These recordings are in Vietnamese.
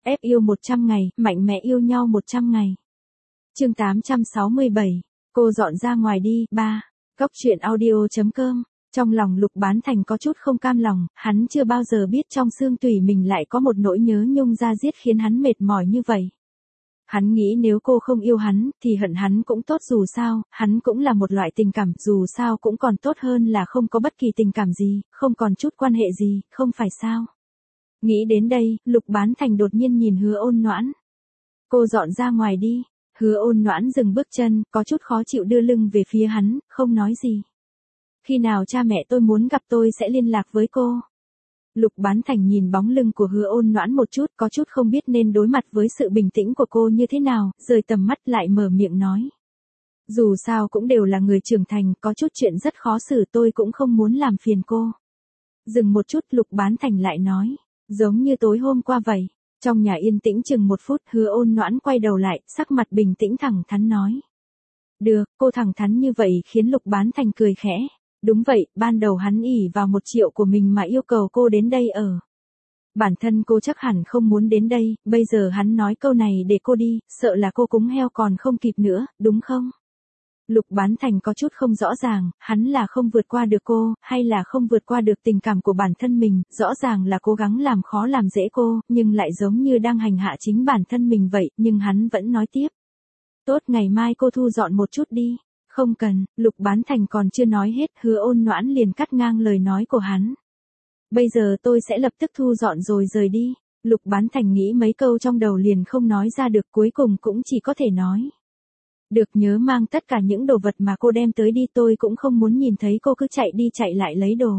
Ép yêu 100 ngày, mạnh mẽ yêu nhau 100 ngày. Chương 867, cô dọn ra ngoài đi, 3. Góc truyện audio.com. Trong lòng Lục Bán Thành có chút không cam lòng, hắn chưa bao giờ biết trong xương tủy mình lại có một nỗi nhớ nhung da diết khiến hắn mệt mỏi như vậy. Hắn nghĩ nếu cô không yêu hắn, thì hận hắn cũng tốt, dù sao, hắn cũng là một loại tình cảm, dù sao cũng còn tốt hơn là không có bất kỳ tình cảm gì, không còn chút quan hệ gì, không phải sao. Nghĩ đến đây, Lục Bán Thành đột nhiên nhìn Hứa Ôn Noãn. Cô dọn ra ngoài đi. Hứa Ôn Noãn dừng bước chân, có chút khó chịu đưa lưng về phía hắn, không nói gì. Khi nào cha mẹ tôi muốn gặp tôi sẽ liên lạc với cô. Lục Bán Thành nhìn bóng lưng của Hứa Ôn Noãn một chút, có chút không biết nên đối mặt với sự bình tĩnh của cô như thế nào, rời tầm mắt lại mở miệng nói. Dù sao cũng đều là người trưởng thành, có chút chuyện rất khó xử, tôi cũng không muốn làm phiền cô. Dừng một chút, Lục Bán Thành lại nói, giống như tối hôm qua vậy. Trong nhà yên tĩnh chừng 1 phút, Hứa Ôn Noãn quay đầu lại, sắc mặt bình tĩnh thẳng thắn nói. Được, cô thẳng thắn như vậy khiến Lục Bán Thành cười khẽ. Đúng vậy, ban đầu hắn ỷ vào 1 triệu của mình mà yêu cầu cô đến đây ở. Bản thân cô chắc hẳn không muốn đến đây, bây giờ hắn nói câu này để cô đi, sợ là cô cúng heo còn không kịp nữa, đúng không? Lục Bán Thành có chút không rõ ràng, hắn là không vượt qua được cô, hay là không vượt qua được tình cảm của bản thân mình, rõ ràng là cố gắng làm khó làm dễ cô, nhưng lại giống như đang hành hạ chính bản thân mình vậy, nhưng hắn vẫn nói tiếp. Tốt, ngày mai cô thu dọn một chút đi. Không cần, Lục Bán Thành còn chưa nói hết, Hứa Ôn Noãn liền cắt ngang lời nói của hắn. Bây giờ tôi sẽ lập tức thu dọn rồi rời đi. Lục Bán Thành nghĩ mấy câu trong đầu liền không nói ra được, cuối cùng cũng chỉ có thể nói. Được, nhớ mang tất cả những đồ vật mà cô đem tới đi, tôi cũng không muốn nhìn thấy cô cứ chạy đi chạy lại lấy đồ.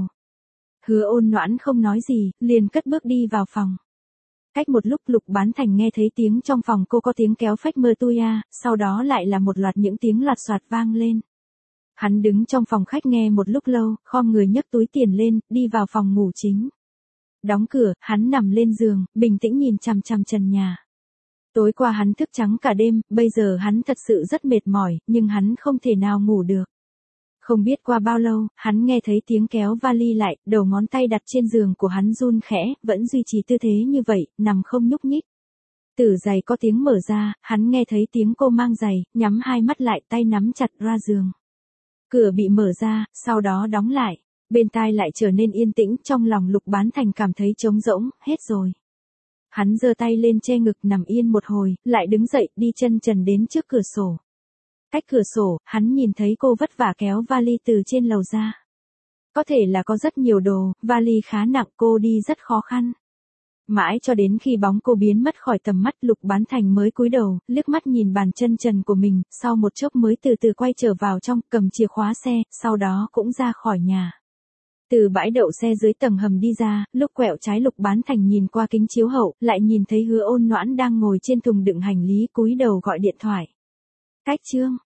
Hứa Ôn Noãn không nói gì, liền cất bước đi vào phòng. Cách một lúc Lục Bán Thành nghe thấy tiếng trong phòng cô có tiếng kéo phách mơ tuya, sau đó lại là một loạt những tiếng loạt soạt vang lên. Hắn đứng trong phòng khách nghe một lúc lâu, khom người nhấc túi tiền lên, đi vào phòng ngủ chính. Đóng cửa, hắn nằm lên giường, bình tĩnh nhìn chằm chằm trần nhà. Tối qua hắn thức trắng cả đêm, bây giờ hắn thật sự rất mệt mỏi, nhưng hắn không thể nào ngủ được. Không biết qua bao lâu, hắn nghe thấy tiếng kéo vali lại, đầu ngón tay đặt trên giường của hắn run khẽ, vẫn duy trì tư thế như vậy, nằm không nhúc nhích. Tử giày có tiếng mở ra, hắn nghe thấy tiếng cô mang giày, nhắm hai mắt lại, tay nắm chặt ra giường. Cửa bị mở ra, sau đó đóng lại. Bên tai lại trở nên yên tĩnh, trong lòng Lục Bán Thành cảm thấy trống rỗng, hết rồi. Hắn giơ tay lên che ngực nằm yên một hồi, lại đứng dậy, đi chân trần đến trước cửa sổ. Cách cửa sổ, hắn nhìn thấy cô vất vả kéo vali từ trên lầu ra. Có thể là có rất nhiều đồ, vali khá nặng, cô đi rất khó khăn. Mãi cho đến khi bóng cô biến mất khỏi tầm mắt, Lục Bán Thành mới cúi đầu, liếc mắt nhìn bàn chân trần của mình, sau một chốc mới từ từ quay trở vào trong, cầm chìa khóa xe, sau đó cũng ra khỏi nhà. Từ bãi đậu xe dưới tầng hầm đi ra, lúc quẹo trái Lục Bán Thành nhìn qua kính chiếu hậu, lại nhìn thấy Hứa Ôn Noãn đang ngồi trên thùng đựng hành lý, cúi đầu gọi điện thoại. Cách chương